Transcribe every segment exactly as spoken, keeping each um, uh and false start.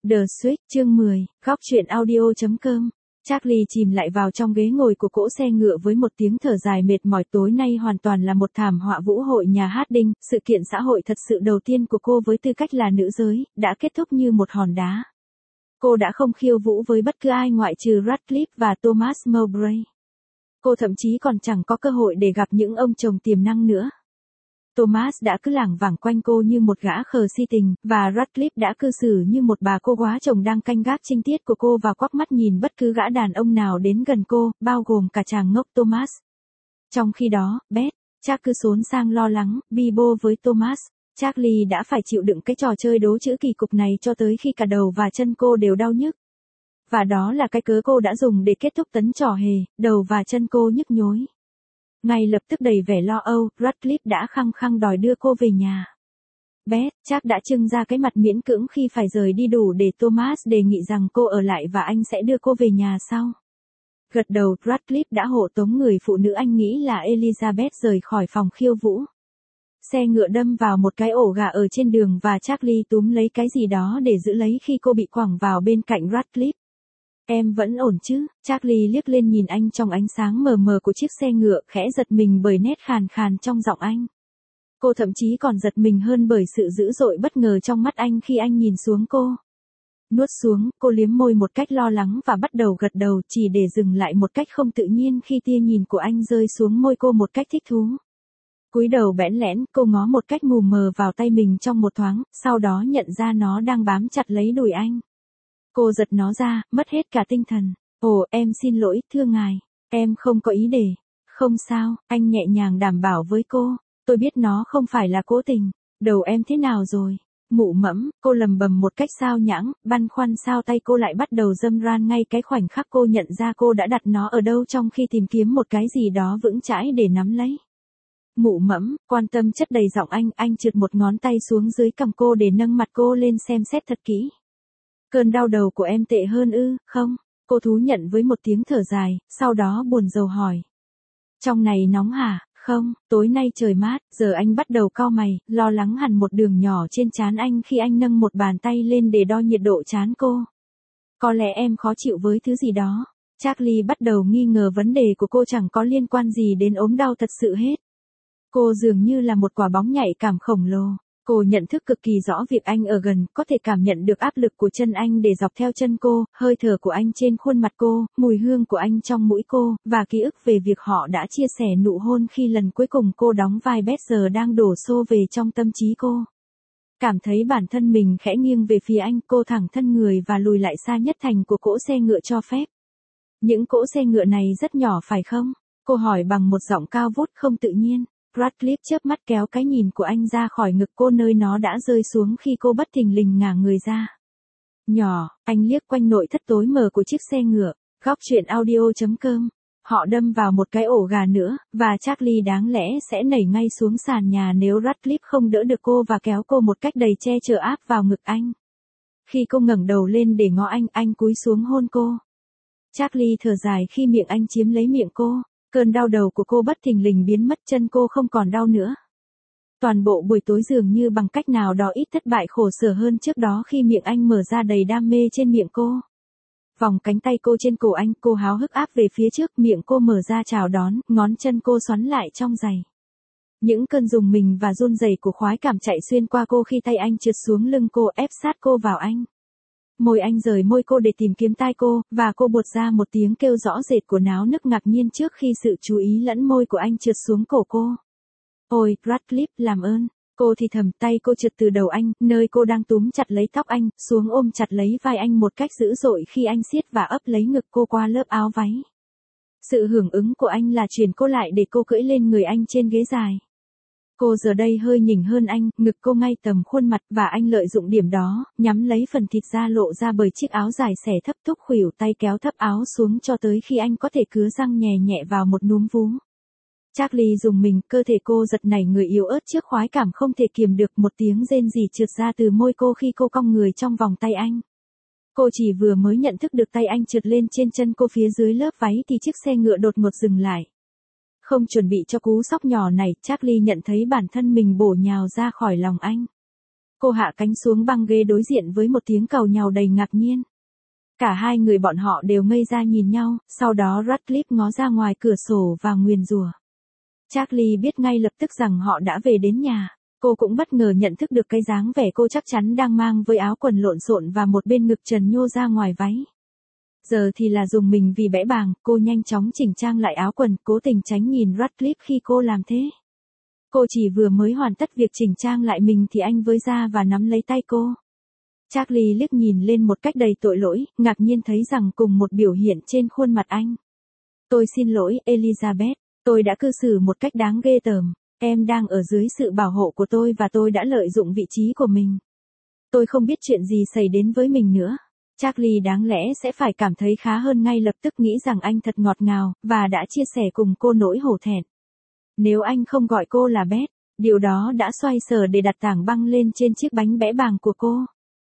The Switch, chương mười, góc truyện audio.com. Charlie chìm lại vào trong ghế ngồi của cỗ xe ngựa với một tiếng thở dài mệt mỏi. Tối nay hoàn toàn là một thảm họa vũ hội nhà hát Đinh, sự kiện xã hội thật sự đầu tiên của cô với tư cách là nữ giới, đã kết thúc như một hòn đá. Cô đã không khiêu vũ với bất cứ ai ngoại trừ Radcliffe và Thomas Mowbray. Cô thậm chí còn chẳng có cơ hội để gặp những ông chồng tiềm năng nữa. Thomas đã cứ lảng vảng quanh cô như một gã khờ si tình, và Radcliffe đã cư xử như một bà cô quá chồng đang canh gác trinh tiết của cô và quắc mắt nhìn bất cứ gã đàn ông nào đến gần cô, bao gồm cả chàng ngốc Thomas. Trong khi đó, Beth, Charles cứ xốn sang lo lắng, bi bô với Thomas. Charlie đã phải chịu đựng cái trò chơi đố chữ kỳ cục này cho tới khi cả đầu và chân cô đều đau nhức. Và đó là cái cớ cô đã dùng để kết thúc tấn trò hề, đầu và chân cô nhức nhối. Ngay lập tức đầy vẻ lo âu, Radcliffe đã khăng khăng đòi đưa cô về nhà. Beth, chắc đã trưng ra cái mặt miễn cưỡng khi phải rời đi đủ để Thomas đề nghị rằng cô ở lại và anh sẽ đưa cô về nhà sau. Gật đầu, Radcliffe đã hộ tống người phụ nữ anh nghĩ là Elizabeth rời khỏi phòng khiêu vũ. Xe ngựa đâm vào một cái ổ gà ở trên đường và Charlie túm lấy cái gì đó để giữ lấy khi cô bị quẳng vào bên cạnh Radcliffe. Em vẫn ổn chứ? Charlie liếc lên nhìn anh trong ánh sáng mờ mờ của chiếc xe ngựa, khẽ giật mình bởi nét khàn khàn trong giọng anh. Cô thậm chí còn giật mình hơn bởi sự dữ dội bất ngờ trong mắt anh khi anh nhìn xuống cô. Nuốt xuống, cô liếm môi một cách lo lắng và bắt đầu gật đầu, chỉ để dừng lại một cách không tự nhiên khi tia nhìn của anh rơi xuống môi cô một cách thích thú. Cúi đầu bẽn lẽn, cô ngó một cách mù mờ vào tay mình trong một thoáng, sau đó nhận ra nó đang bám chặt lấy đùi anh. Cô giật nó ra, mất hết cả tinh thần. Ồ, em xin lỗi, thưa ngài. Em không có ý để. Không sao, anh nhẹ nhàng đảm bảo với cô. Tôi biết nó không phải là cố tình. Đầu em thế nào rồi? Mụ mẫm, cô lầm bầm một cách sao nhãng, băn khoăn sao tay cô lại bắt đầu râm ran ngay cái khoảnh khắc cô nhận ra cô đã đặt nó ở đâu trong khi tìm kiếm một cái gì đó vững chãi để nắm lấy. Mụ mẫm, quan tâm chất đầy giọng anh, anh trượt một ngón tay xuống dưới cằm cô để nâng mặt cô lên xem xét thật kỹ. Cơn đau đầu của em tệ hơn ư, không? Cô thú nhận với một tiếng thở dài, sau đó buồn rầu hỏi. Trong này nóng hả? Không, tối nay trời mát, giờ anh bắt đầu cau mày, lo lắng hẳn một đường nhỏ trên trán anh khi anh nâng một bàn tay lên để đo nhiệt độ trán cô. Có lẽ em khó chịu với thứ gì đó. Charlie bắt đầu nghi ngờ vấn đề của cô chẳng có liên quan gì đến ốm đau thật sự hết. Cô dường như là một quả bóng nhạy cảm khổng lồ. Cô nhận thức cực kỳ rõ việc anh ở gần, có thể cảm nhận được áp lực của chân anh để dọc theo chân cô, hơi thở của anh trên khuôn mặt cô, mùi hương của anh trong mũi cô, và ký ức về việc họ đã chia sẻ nụ hôn khi lần cuối cùng cô đóng vai Beth giờ đang đổ xô về trong tâm trí cô. Cảm thấy bản thân mình khẽ nghiêng về phía anh, cô thẳng thân người và lùi lại xa nhất thành của cỗ xe ngựa cho phép. Những cỗ xe ngựa này rất nhỏ phải không? Cô hỏi bằng một giọng cao vút không tự nhiên. Radcliffe chớp mắt kéo cái nhìn của anh ra khỏi ngực cô nơi nó đã rơi xuống khi cô bất thình lình ngả người ra. Nhỏ, anh liếc quanh nội thất tối mờ của chiếc xe ngựa. Góc truyện audio.com. Họ đâm vào một cái ổ gà nữa, và Charlie đáng lẽ sẽ nảy ngay xuống sàn nhà nếu Radcliffe không đỡ được cô và kéo cô một cách đầy che chở áp vào ngực anh. Khi cô ngẩng đầu lên để ngó anh, anh cúi xuống hôn cô. Charlie thở dài khi miệng anh chiếm lấy miệng cô. Cơn đau đầu của cô bất thình lình biến mất, chân cô không còn đau nữa. Toàn bộ buổi tối dường như bằng cách nào đó ít thất bại khổ sở hơn trước đó khi miệng anh mở ra đầy đam mê trên miệng cô. Vòng cánh tay cô trên cổ anh, cô háo hức áp về phía trước, miệng cô mở ra chào đón, ngón chân cô xoắn lại trong giày. Những cơn rùng mình và run rẩy của khoái cảm chạy xuyên qua cô khi tay anh trượt xuống lưng cô, ép sát cô vào anh. Môi anh rời môi cô để tìm kiếm tai cô, và cô buột ra một tiếng kêu rõ rệt của náo nức ngạc nhiên trước khi sự chú ý lẫn môi của anh trượt xuống cổ cô. Ôi, Radcliffe, làm ơn. Cô thì thầm, tay cô trượt từ đầu anh, nơi cô đang túm chặt lấy tóc anh, xuống ôm chặt lấy vai anh một cách dữ dội khi anh siết và ấp lấy ngực cô qua lớp áo váy. Sự hưởng ứng của anh là chuyển cô lại để cô cưỡi lên người anh trên ghế dài. Cô giờ đây hơi nhỉnh hơn anh, ngực cô ngay tầm khuôn mặt, và anh lợi dụng điểm đó, nhắm lấy phần thịt da lộ ra bởi chiếc áo dài xẻ thấp thúc khuỷu, tay kéo thấp áo xuống cho tới khi anh có thể cứa răng nhè nhẹ vào một núm vú. Charlie dùng mình, cơ thể cô giật nảy người yếu ớt trước khoái cảm không thể kiềm được, một tiếng rên rỉ trượt ra từ môi cô khi cô cong người trong vòng tay anh. Cô chỉ vừa mới nhận thức được tay anh trượt lên trên chân cô phía dưới lớp váy thì chiếc xe ngựa đột ngột dừng lại. Không chuẩn bị cho cú sốc nhỏ này, Charlie nhận thấy bản thân mình bổ nhào ra khỏi lòng anh. Cô hạ cánh xuống băng ghế đối diện với một tiếng càu nhàu đầy ngạc nhiên. Cả hai người bọn họ đều ngây ra nhìn nhau, sau đó Radcliffe ngó ra ngoài cửa sổ và nguyền rủa. Charlie biết ngay lập tức rằng họ đã về đến nhà. Cô cũng bất ngờ nhận thức được cái dáng vẻ cô chắc chắn đang mang với áo quần lộn xộn và một bên ngực trần nhô ra ngoài váy. Giờ thì là dùng mình vì bẽ bàng, cô nhanh chóng chỉnh trang lại áo quần, cố tình tránh nhìn Radcliffe khi cô làm thế. Cô chỉ vừa mới hoàn tất việc chỉnh trang lại mình thì anh với ra và nắm lấy tay cô. Charlie liếc nhìn lên một cách đầy tội lỗi, ngạc nhiên thấy rằng cùng một biểu hiện trên khuôn mặt anh. Tôi xin lỗi, Elizabeth, tôi đã cư xử một cách đáng ghê tởm. Em đang ở dưới sự bảo hộ của tôi và tôi đã lợi dụng vị trí của mình. Tôi không biết chuyện gì xảy đến với mình nữa. Charlie đáng lẽ sẽ phải cảm thấy khá hơn ngay lập tức nghĩ rằng anh thật ngọt ngào, và đã chia sẻ cùng cô nỗi hổ thẹn. Nếu anh không gọi cô là Beth, điều đó đã xoay sở để đặt tảng băng lên trên chiếc bánh bẽ bàng của cô.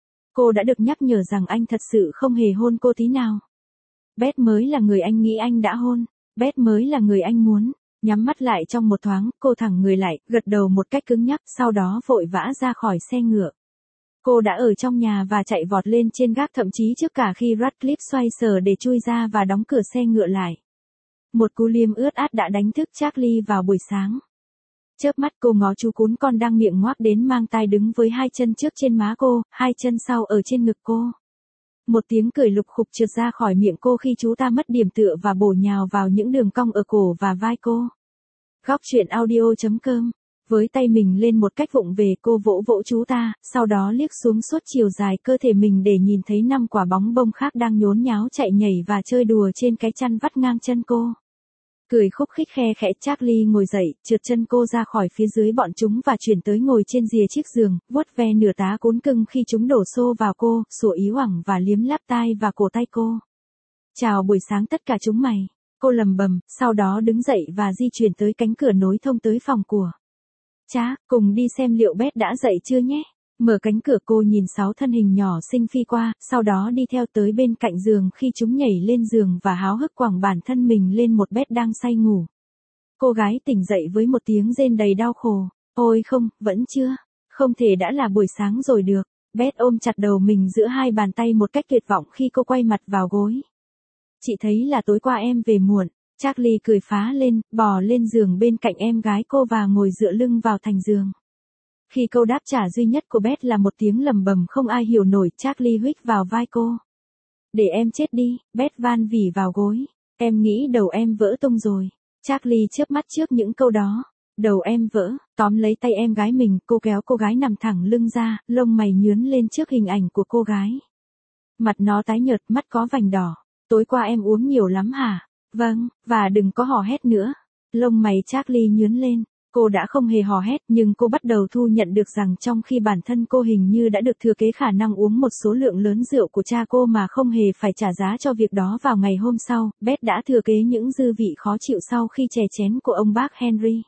Cô đã được nhắc nhở rằng anh thật sự không hề hôn cô tí nào. Beth mới là người anh nghĩ anh đã hôn. Beth mới là người anh muốn. Nhắm mắt lại trong một thoáng, cô thẳng người lại, gật đầu một cách cứng nhắc, sau đó vội vã ra khỏi xe ngựa. Cô đã ở trong nhà và chạy vọt lên trên gác thậm chí trước cả khi Radcliffe xoay sở để chui ra và đóng cửa xe ngựa lại. Một cú liêm ướt át đã đánh thức Charlie vào buổi sáng. Chớp mắt cô ngó chú cún con đang miệng ngoác đến mang tai đứng với hai chân trước trên má cô, hai chân sau ở trên ngực cô. Một tiếng cười lục khục trượt ra khỏi miệng cô khi chú ta mất điểm tựa và bổ nhào vào những đường cong ở cổ và vai cô. Góc truyện audio chấm com. Với tay mình lên một cách vụng về cô vỗ vỗ chú ta, sau đó liếc xuống suốt chiều dài cơ thể mình để nhìn thấy năm quả bóng bông khác đang nhốn nháo chạy nhảy và chơi đùa trên cái chăn vắt ngang chân cô. Cười khúc khích khe khẽ, Charlie ngồi dậy, trượt chân cô ra khỏi phía dưới bọn chúng và chuyển tới ngồi trên rìa chiếc giường, vuốt ve nửa tá cún cưng khi chúng đổ xô vào cô, sủa ý oảng và liếm láp tai và cổ tay cô. Chào buổi sáng tất cả chúng mày, cô lầm bầm, sau đó đứng dậy và di chuyển tới cánh cửa nối thông tới phòng của cha, cùng đi xem liệu Beth đã dậy chưa nhé. Mở cánh cửa cô nhìn sáu thân hình nhỏ xinh phi qua, sau đó đi theo tới bên cạnh giường khi chúng nhảy lên giường và háo hức quẳng bản thân mình lên một Beth đang say ngủ. Cô gái tỉnh dậy với một tiếng rên đầy đau khổ. Ôi không, vẫn chưa. Không thể đã là buổi sáng rồi được. Beth ôm chặt đầu mình giữa hai bàn tay một cách tuyệt vọng khi cô quay mặt vào gối. Chị thấy là tối qua em về muộn. Charlie cười phá lên, bò lên giường bên cạnh em gái cô và ngồi dựa lưng vào thành giường. Khi câu đáp trả duy nhất của Beth là một tiếng lầm bầm không ai hiểu nổi, Charlie huých vào vai cô. Để em chết đi, Beth van vỉ vào gối. Em nghĩ đầu em vỡ tung rồi. Charlie chớp mắt trước những câu đó. Đầu em vỡ, tóm lấy tay em gái mình, cô kéo cô gái nằm thẳng lưng ra, lông mày nhướn lên trước hình ảnh của cô gái. Mặt nó tái nhợt, mắt có vành đỏ. Tối qua em uống nhiều lắm hả? Vâng, và đừng có hò hét nữa. Lông mày Charlie nhướn lên. Cô đã không hề hò hét nhưng cô bắt đầu thu nhận được rằng trong khi bản thân cô hình như đã được thừa kế khả năng uống một số lượng lớn rượu của cha cô mà không hề phải trả giá cho việc đó vào ngày hôm sau, Beth đã thừa kế những dư vị khó chịu sau khi chè chén của ông bác Henry.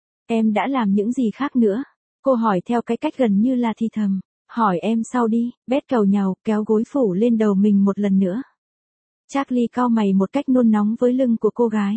Em đã làm những gì khác nữa? Cô hỏi theo cái cách gần như là thì thầm. Hỏi em sau đi, Beth càu nhàu, kéo gối phủ lên đầu mình một lần nữa. Charlie cau mày một cách nôn nóng với lưng của cô gái.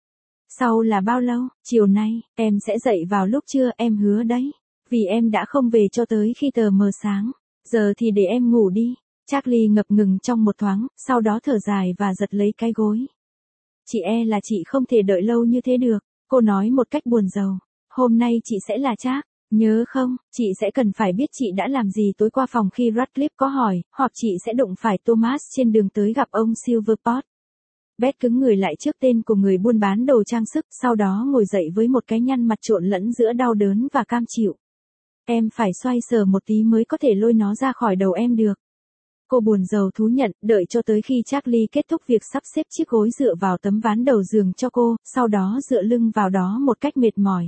Sau là bao lâu? Chiều nay, em sẽ dậy vào lúc trưa, em hứa đấy. Vì em đã không về cho tới khi tờ mờ sáng. Giờ thì để em ngủ đi. Charlie ngập ngừng trong một thoáng, sau đó thở dài và giật lấy cái gối. Chị e là chị không thể đợi lâu như thế được. Cô nói một cách buồn rầu. Hôm nay chị sẽ là Trác. Nhớ không, chị sẽ cần phải biết chị đã làm gì tối qua phòng khi Radcliffe có hỏi, hoặc chị sẽ đụng phải Thomas trên đường tới gặp ông Silverport. Beth cứng người lại trước tên của người buôn bán đồ trang sức, sau đó ngồi dậy với một cái nhăn mặt trộn lẫn giữa đau đớn và cam chịu. Em phải xoay sở một tí mới có thể lôi nó ra khỏi đầu em được. Cô buồn rầu thú nhận, đợi cho tới khi Charlie kết thúc việc sắp xếp chiếc gối dựa vào tấm ván đầu giường cho cô, sau đó dựa lưng vào đó một cách mệt mỏi.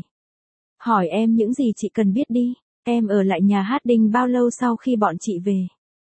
Hỏi em những gì chị cần biết đi. Em ở lại nhà Harding bao lâu sau khi bọn chị về?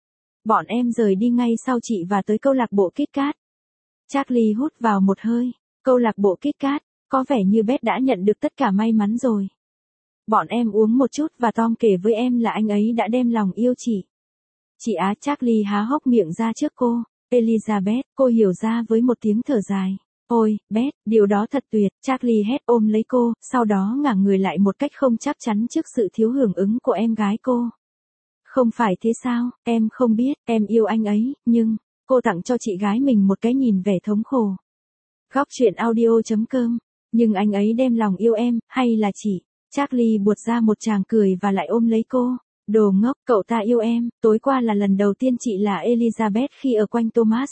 Bọn em rời đi ngay sau chị và tới câu lạc bộ Kit Kat. Charlie hút vào một hơi. Câu lạc bộ Kit Kat, có vẻ như Beth đã nhận được tất cả may mắn rồi. Bọn em uống một chút và Tom kể với em là anh ấy đã đem lòng yêu chị. Chị á, Charlie há hốc miệng ra trước cô. Elizabeth, cô hiểu ra với một tiếng thở dài. Ôi, Beth, điều đó thật tuyệt. Charlie hét ôm lấy cô, sau đó ngả người lại một cách không chắc chắn trước sự thiếu hưởng ứng của em gái cô. Không phải thế sao, em không biết, em yêu anh ấy, nhưng, cô tặng cho chị gái mình một cái nhìn vẻ thống khổ. Góc truyện audio.com, nhưng anh ấy đem lòng yêu em, hay là chị? Charlie buột ra một tràng cười và lại ôm lấy cô. Đồ ngốc, cậu ta yêu em, tối qua là lần đầu tiên chị là Elizabeth khi ở quanh Thomas.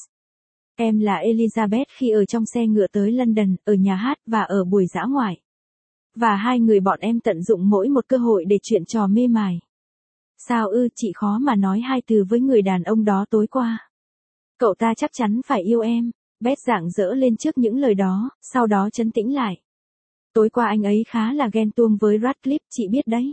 Em là Elizabeth khi ở trong xe ngựa tới London, ở nhà hát và ở buổi dã ngoại. Và hai người bọn em tận dụng mỗi một cơ hội để chuyện trò mê mải. Sao ư, chị khó mà nói hai từ với người đàn ông đó tối qua. Cậu ta chắc chắn phải yêu em. Beth rạng rỡ lên trước những lời đó, sau đó trấn tĩnh lại. Tối qua anh ấy khá là ghen tuông với Radcliffe, chị biết đấy.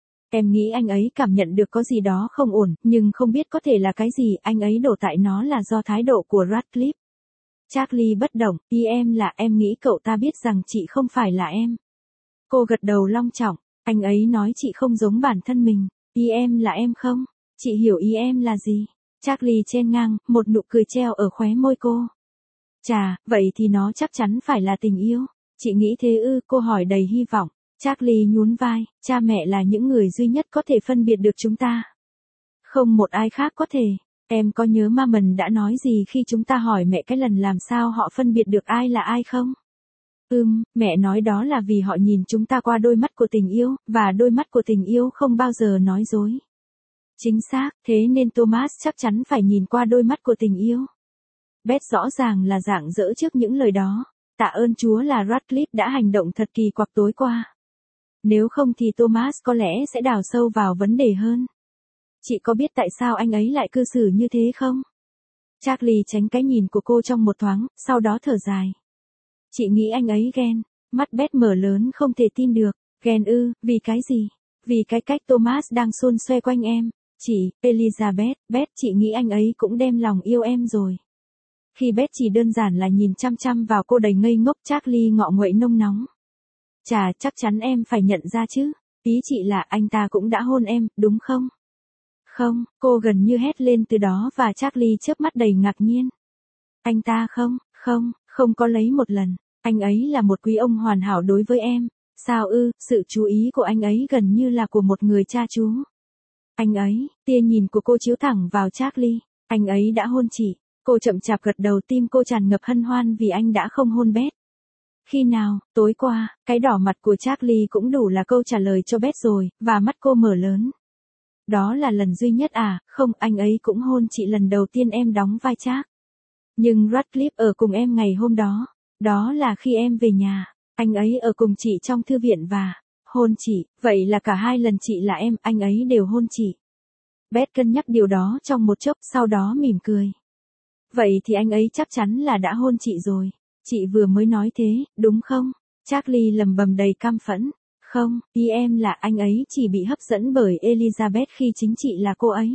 Em nghĩ anh ấy cảm nhận được có gì đó không ổn, nhưng không biết có thể là cái gì, anh ấy đổ tại nó là do thái độ của Radcliffe. Charlie bất động, ý em là em nghĩ cậu ta biết rằng chị không phải là em. Cô gật đầu long trọng, anh ấy nói chị không giống bản thân mình, ý em là em không? Chị hiểu ý em là gì? Charlie chen ngang, một nụ cười treo ở khóe môi cô. Chà, vậy thì nó chắc chắn phải là tình yêu. Chị nghĩ thế ư, cô hỏi đầy hy vọng. Charlie nhún vai, cha mẹ là những người duy nhất có thể phân biệt được chúng ta. Không một ai khác có thể. Em có nhớ Mammon đã nói gì khi chúng ta hỏi mẹ cái lần làm sao họ phân biệt được ai là ai không? Ừm, mẹ nói đó là vì họ nhìn chúng ta qua đôi mắt của tình yêu, và đôi mắt của tình yêu không bao giờ nói dối. Chính xác, thế nên Thomas chắc chắn phải nhìn qua đôi mắt của tình yêu. Beth rõ ràng là rạng rỡ trước những lời đó. Tạ ơn Chúa là Radcliffe đã hành động thật kỳ quặc tối qua. Nếu không thì Thomas có lẽ sẽ đào sâu vào vấn đề hơn. Chị có biết tại sao anh ấy lại cư xử như thế không? Charlie tránh cái nhìn của cô trong một thoáng, sau đó thở dài. Chị nghĩ anh ấy ghen. Mắt Beth mở lớn không thể tin được. Ghen ư, vì cái gì? Vì cái cách Thomas đang xôn xoe quanh em. Chị, Elizabeth, Beth, chị nghĩ anh ấy cũng đem lòng yêu em rồi. Khi Beth chỉ đơn giản là nhìn chăm chăm vào cô đầy ngây ngốc, Charlie ngọ nguậy nông nóng. Chà, chắc chắn em phải nhận ra chứ. Ý chị là anh ta cũng đã hôn em, đúng không? Không, cô gần như hét lên từ đó và Charlie chớp mắt đầy ngạc nhiên. Anh ta không, không, không có lấy một lần. Anh ấy là một quý ông hoàn hảo đối với em. Sao ư, sự chú ý của anh ấy gần như là của một người cha chú. Anh ấy, tia nhìn của cô chiếu thẳng vào Charlie. Anh ấy đã hôn chị. Cô chậm chạp gật đầu, tim cô tràn ngập hân hoan vì anh đã không hôn Beth. Khi nào, tối qua, cái đỏ mặt của Charlie cũng đủ là câu trả lời cho Beth rồi, và mắt cô mở lớn. Đó là lần duy nhất à, không, anh ấy cũng hôn chị lần đầu tiên em đóng vai Charles. Nhưng Radcliffe ở cùng em ngày hôm đó, đó là khi em về nhà, anh ấy ở cùng chị trong thư viện và hôn chị, vậy là cả hai lần chị là em, anh ấy đều hôn chị. Beth cân nhắc điều đó trong một chốc, sau đó mỉm cười. Vậy thì anh ấy chắc chắn là đã hôn chị rồi. Chị vừa mới nói thế, đúng không? Charlie lầm bầm đầy cam phẫn. Không, ý em là anh ấy chỉ bị hấp dẫn bởi Elizabeth khi chính chị là cô ấy.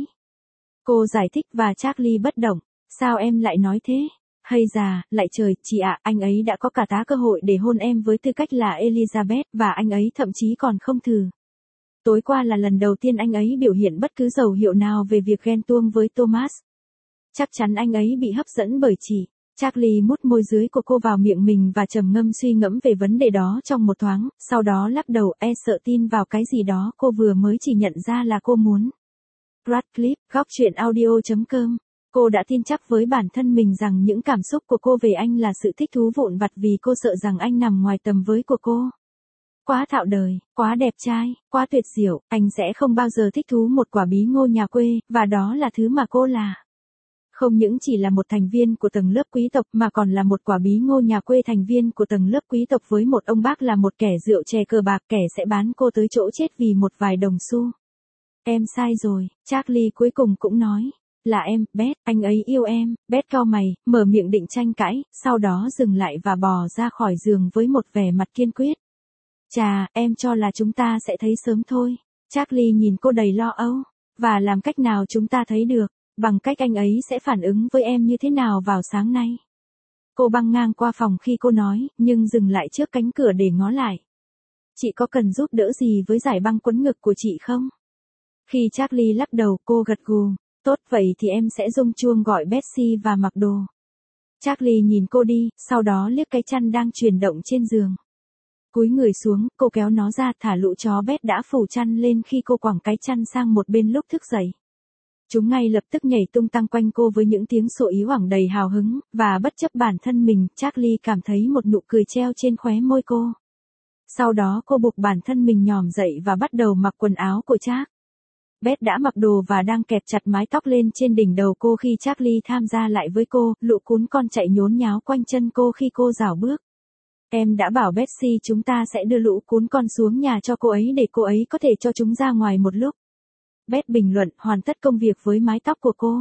Cô giải thích và Charlie bất động. Sao em lại nói thế? Hay già, lại trời, chị ạ, anh ấy đã có cả tá cơ hội để hôn em với tư cách là Elizabeth, và anh ấy thậm chí còn không thử. Tối qua là lần đầu tiên anh ấy biểu hiện bất cứ dấu hiệu nào về việc ghen tuông với Thomas. Chắc chắn anh ấy bị hấp dẫn bởi chị. Charlie mút môi dưới của cô vào miệng mình và trầm ngâm suy ngẫm về vấn đề đó trong một thoáng, sau đó lắc đầu e sợ tin vào cái gì đó cô vừa mới chỉ nhận ra là cô muốn. Radcliffe, góc truyện audio.com. Cô đã tin chắc với bản thân mình rằng những cảm xúc của cô về anh là sự thích thú vụn vặt vì cô sợ rằng anh nằm ngoài tầm với của cô. Quá thạo đời, quá đẹp trai, quá tuyệt diệu, anh sẽ không bao giờ thích thú một quả bí ngô nhà quê, và đó là thứ mà cô là. Không những chỉ là một thành viên của tầng lớp quý tộc mà còn là một quả bí ngô nhà quê, thành viên của tầng lớp quý tộc với một ông bác là một kẻ rượu chè cờ bạc, kẻ sẽ bán cô tới chỗ chết vì một vài đồng xu. Em sai rồi, Charlie cuối cùng cũng nói. Là em, Beth, anh ấy yêu em. Beth cau mày, mở miệng định tranh cãi, sau đó dừng lại và bò ra khỏi giường với một vẻ mặt kiên quyết. Chà, em cho là chúng ta sẽ thấy sớm thôi. Charlie nhìn cô đầy lo âu. Và làm cách nào chúng ta thấy được? Bằng cách anh ấy sẽ phản ứng với em như thế nào vào sáng nay. Cô băng ngang qua phòng khi cô nói, nhưng dừng lại trước cánh cửa để ngó lại. Chị có cần giúp đỡ gì với giải băng quấn ngực của chị không? Khi Charlie lắc đầu, cô gật gù. Tốt, vậy thì em sẽ rung chuông gọi Betsy và mặc đồ. Charlie nhìn cô đi, sau đó liếc cái chăn đang chuyển động trên giường. Cúi người xuống, cô kéo nó ra thả lũ chó Beth đã phủ chăn lên khi cô quẳng cái chăn sang một bên lúc thức dậy. Chúng ngay lập tức nhảy tung tăng quanh cô với những tiếng sủa ý oảng đầy hào hứng, và bất chấp bản thân mình, Charlie cảm thấy một nụ cười treo trên khóe môi cô. Sau đó cô buộc bản thân mình nhòm dậy và bắt đầu mặc quần áo của Charlie. Beth đã mặc đồ và đang kẹp chặt mái tóc lên trên đỉnh đầu cô khi Charlie tham gia lại với cô, lũ cún con chạy nhốn nháo quanh chân cô khi cô rảo bước. Em đã bảo Betsy chúng ta sẽ đưa lũ cún con xuống nhà cho cô ấy để cô ấy có thể cho chúng ra ngoài một lúc. Beth bình luận, hoàn tất công việc với mái tóc của cô.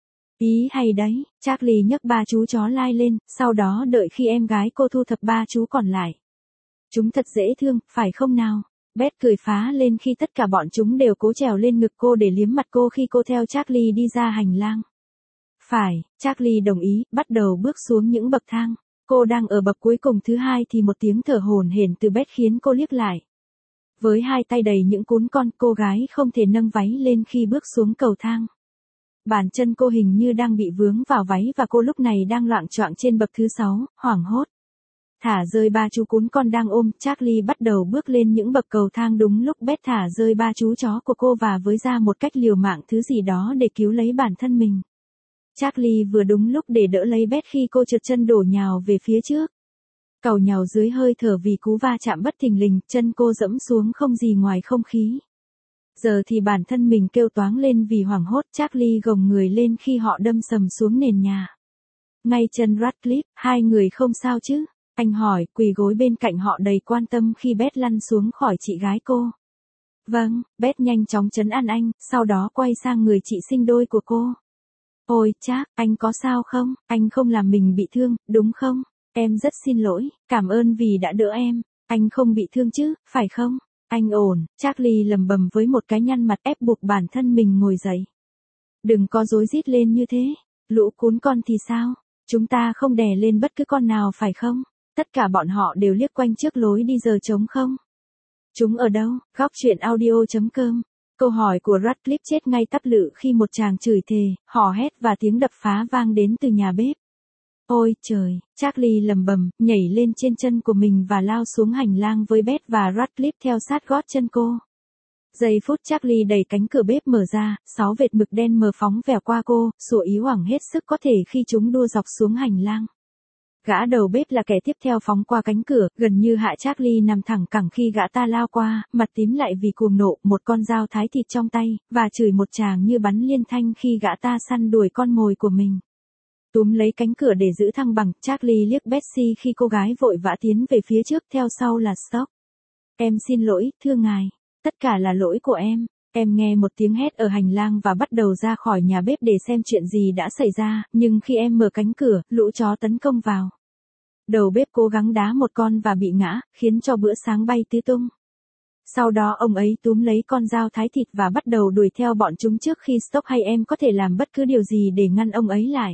Ý hay đấy, Charlie nhấc ba chú chó lai lên, sau đó đợi khi em gái cô thu thập ba chú còn lại. Chúng thật dễ thương, phải không nào? Beth cười phá lên khi tất cả bọn chúng đều cố trèo lên ngực cô để liếm mặt cô khi cô theo Charlie đi ra hành lang. Phải, Charlie đồng ý, bắt đầu bước xuống những bậc thang. Cô đang ở bậc cuối cùng thứ hai thì một tiếng thở hổn hển từ Beth khiến cô liếc lại. Với hai tay đầy những cún con, cô gái không thể nâng váy lên khi bước xuống cầu thang. Bàn chân cô hình như đang bị vướng vào váy và cô lúc này đang loạng choạng trên bậc thứ sáu, hoảng hốt. Thả rơi ba chú cún con đang ôm, Charlie bắt đầu bước lên những bậc cầu thang đúng lúc Beth thả rơi ba chú chó của cô và với ra một cách liều mạng thứ gì đó để cứu lấy bản thân mình. Charlie vừa đúng lúc để đỡ lấy Beth khi cô trượt chân đổ nhào về phía trước. Càu nhàu dưới hơi thở vì cú va chạm bất thình lình, chân cô dẫm xuống không gì ngoài không khí. Giờ thì bản thân mình kêu toáng lên vì hoảng hốt, Charlie gồng người lên khi họ đâm sầm xuống nền nhà. Ngay chân Radcliffe, hai người không sao chứ? Anh hỏi, quỳ gối bên cạnh họ đầy quan tâm khi Beth lăn xuống khỏi chị gái cô. Vâng, Beth nhanh chóng trấn an anh, sau đó quay sang người chị sinh đôi của cô. Ôi, Charles, anh có sao không? Anh không làm mình bị thương, đúng không? Em rất xin lỗi, cảm ơn vì đã đỡ em. Anh không bị thương chứ, phải không? Anh ổn, Charlie lầm bầm với một cái nhăn mặt ép buộc bản thân mình ngồi dậy. Đừng có rối rít lên như thế. Lũ cún con thì sao? Chúng ta không đè lên bất cứ con nào phải không? Tất cả bọn họ đều liếc quanh trước lối đi giờ trống không? Chúng ở đâu? Góc truyện audio chấm com. Câu hỏi của Radcliffe chết ngay tắp lự khi một chàng chửi thề, hò hét và tiếng đập phá vang đến từ nhà bếp. Ôi trời, Charlie lầm bầm, nhảy lên trên chân của mình và lao xuống hành lang với Beth và Radcliffe theo sát gót chân cô. Giây phút Charlie đẩy cánh cửa bếp mở ra, sáu vệt mực đen mờ phóng vèo qua cô, sủa ý hoảng hết sức có thể khi chúng đua dọc xuống hành lang. Gã đầu bếp là kẻ tiếp theo phóng qua cánh cửa, gần như hạ Charlie nằm thẳng cẳng khi gã ta lao qua, mặt tím lại vì cuồng nộ, một con dao thái thịt trong tay, và chửi một tràng như bắn liên thanh khi gã ta săn đuổi con mồi của mình. Túm lấy cánh cửa để giữ thăng bằng, Charlie liếc Betsy khi cô gái vội vã tiến về phía trước, theo sau là Stock. Em xin lỗi, thưa ngài. Tất cả là lỗi của em. Em nghe một tiếng hét ở hành lang và bắt đầu ra khỏi nhà bếp để xem chuyện gì đã xảy ra, nhưng khi em mở cánh cửa, lũ chó tấn công vào. Đầu bếp cố gắng đá một con và bị ngã, khiến cho bữa sáng bay tứ tung. Sau đó ông ấy túm lấy con dao thái thịt và bắt đầu đuổi theo bọn chúng trước khi Stock hay em có thể làm bất cứ điều gì để ngăn ông ấy lại.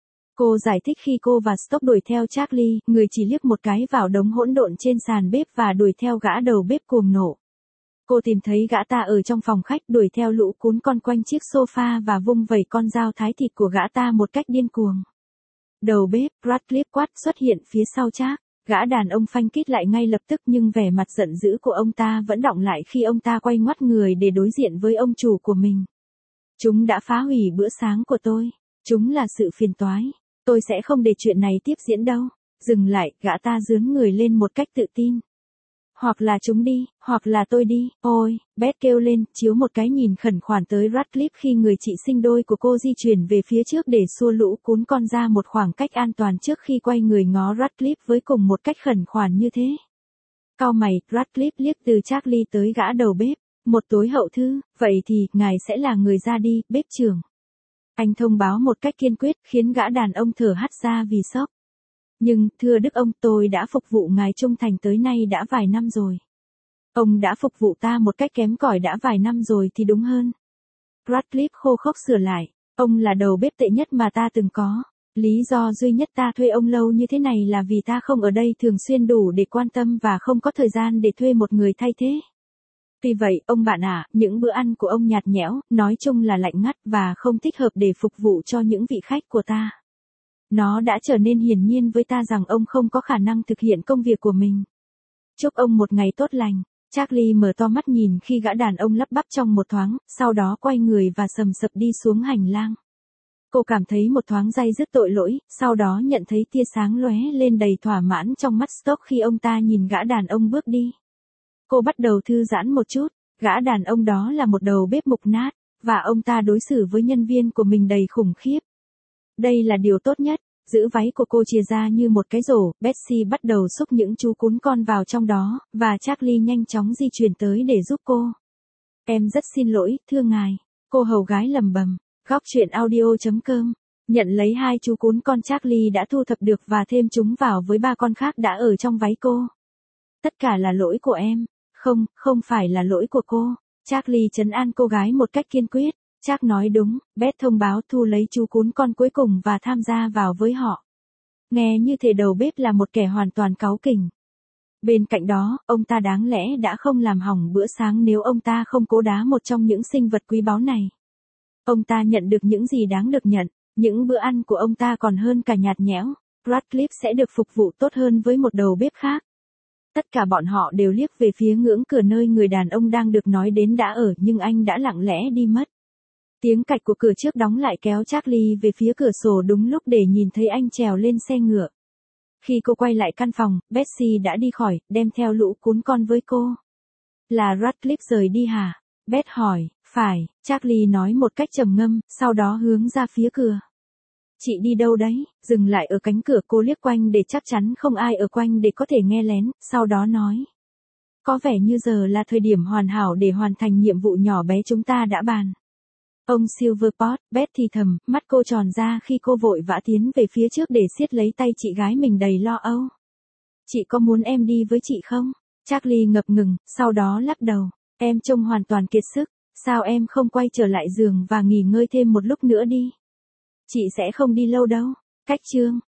Cô giải thích khi cô và Stock đuổi theo Charlie, người chỉ liếc một cái vào đống hỗn độn trên sàn bếp và đuổi theo gã đầu bếp cuồng nộ. Cô tìm thấy gã ta ở trong phòng khách, đuổi theo lũ cún con quanh chiếc sofa và vung vẩy con dao thái thịt của gã ta một cách điên cuồng. Đầu bếp, Radcliffe quát xuất hiện phía sau Charles. Gã đàn ông phanh kít lại ngay lập tức nhưng vẻ mặt giận dữ của ông ta vẫn đọng lại khi ông ta quay ngoắt người để đối diện với ông chủ của mình. Chúng đã phá hủy bữa sáng của tôi. Chúng là sự phiền toái. Tôi sẽ không để chuyện này tiếp diễn đâu. Dừng lại, gã ta dướn người lên một cách tự tin. Hoặc là chúng đi, hoặc là tôi đi. Ôi, Beth kêu lên, chiếu một cái nhìn khẩn khoản tới Radcliffe khi người chị sinh đôi của cô di chuyển về phía trước để xua lũ cún con ra một khoảng cách an toàn trước khi quay người ngó Radcliffe với cùng một cách khẩn khoản như thế. Cau mày, Radcliffe liếc từ Charlie tới gã đầu bếp. Một tối hậu thư, vậy thì, ngài sẽ là người ra đi, bếp trưởng. Anh thông báo một cách kiên quyết, khiến gã đàn ông thở hắt ra vì sốc. Nhưng, thưa đức ông, tôi đã phục vụ ngài trung thành tới nay đã vài năm rồi. Ông đã phục vụ ta một cách kém cỏi đã vài năm rồi thì đúng hơn. Radcliffe khô khốc sửa lại, ông là đầu bếp tệ nhất mà ta từng có. Lý do duy nhất ta thuê ông lâu như thế này là vì ta không ở đây thường xuyên đủ để quan tâm và không có thời gian để thuê một người thay thế. Vì vậy, ông bạn ạ, à, những bữa ăn của ông nhạt nhẽo, nói chung là lạnh ngắt và không thích hợp để phục vụ cho những vị khách của ta. Nó đã trở nên hiển nhiên với ta rằng ông không có khả năng thực hiện công việc của mình. Chúc ông một ngày tốt lành. Charlie mở to mắt nhìn khi gã đàn ông lắp bắp trong một thoáng, sau đó quay người và sầm sập đi xuống hành lang. Cô cảm thấy một thoáng day dứt tội lỗi, sau đó nhận thấy tia sáng lóe lên đầy thỏa mãn trong mắt Stoke khi ông ta nhìn gã đàn ông bước đi. Cô bắt đầu thư giãn một chút, gã đàn ông đó là một đầu bếp mục nát, và ông ta đối xử với nhân viên của mình đầy khủng khiếp. Đây là điều tốt nhất. Giữ váy của cô chìa ra như một cái rổ, Betsy bắt đầu xúc những chú cún con vào trong đó, và Charlie nhanh chóng di chuyển tới để giúp cô. Em rất xin lỗi, thưa ngài. Cô hầu gái lầm bầm. Góc truyện audio chấm com. Nhận lấy hai chú cún con Charlie đã thu thập được và thêm chúng vào với ba con khác đã ở trong váy cô. Tất cả là lỗi của em. Không, không phải là lỗi của cô. Charlie trấn an cô gái một cách kiên quyết. Jack nói đúng, Beth thông báo thu lấy chú cún con cuối cùng và tham gia vào với họ. Nghe như thể đầu bếp là một kẻ hoàn toàn cáu kỉnh. Bên cạnh đó, ông ta đáng lẽ đã không làm hỏng bữa sáng nếu ông ta không cố đá một trong những sinh vật quý báu này. Ông ta nhận được những gì đáng được nhận, những bữa ăn của ông ta còn hơn cả nhạt nhẽo. Radcliffe sẽ được phục vụ tốt hơn với một đầu bếp khác. Tất cả bọn họ đều liếc về phía ngưỡng cửa nơi người đàn ông đang được nói đến đã ở, nhưng anh đã lặng lẽ đi mất. Tiếng cạch của cửa trước đóng lại kéo Charlie về phía cửa sổ đúng lúc để nhìn thấy anh trèo lên xe ngựa. Khi cô quay lại căn phòng, Betsy đã đi khỏi, đem theo lũ cún con với cô. Là Radcliffe rời đi hả? Beth hỏi. Phải, Charlie nói một cách trầm ngâm, sau đó hướng ra phía cửa. Chị đi đâu đấy? Dừng lại ở cánh cửa, cô liếc quanh để chắc chắn không ai ở quanh để có thể nghe lén, sau đó nói. Có vẻ như giờ là thời điểm hoàn hảo để hoàn thành nhiệm vụ nhỏ bé chúng ta đã bàn. Ông Silverpot, Beth thì thầm, mắt cô tròn ra khi cô vội vã tiến về phía trước để siết lấy tay chị gái mình đầy lo âu. Chị có muốn em đi với chị không? Charlie ngập ngừng, sau đó lắc đầu. Em trông hoàn toàn kiệt sức, sao em không quay trở lại giường và nghỉ ngơi thêm một lúc nữa đi? Chị sẽ không đi lâu đâu. Cách chương.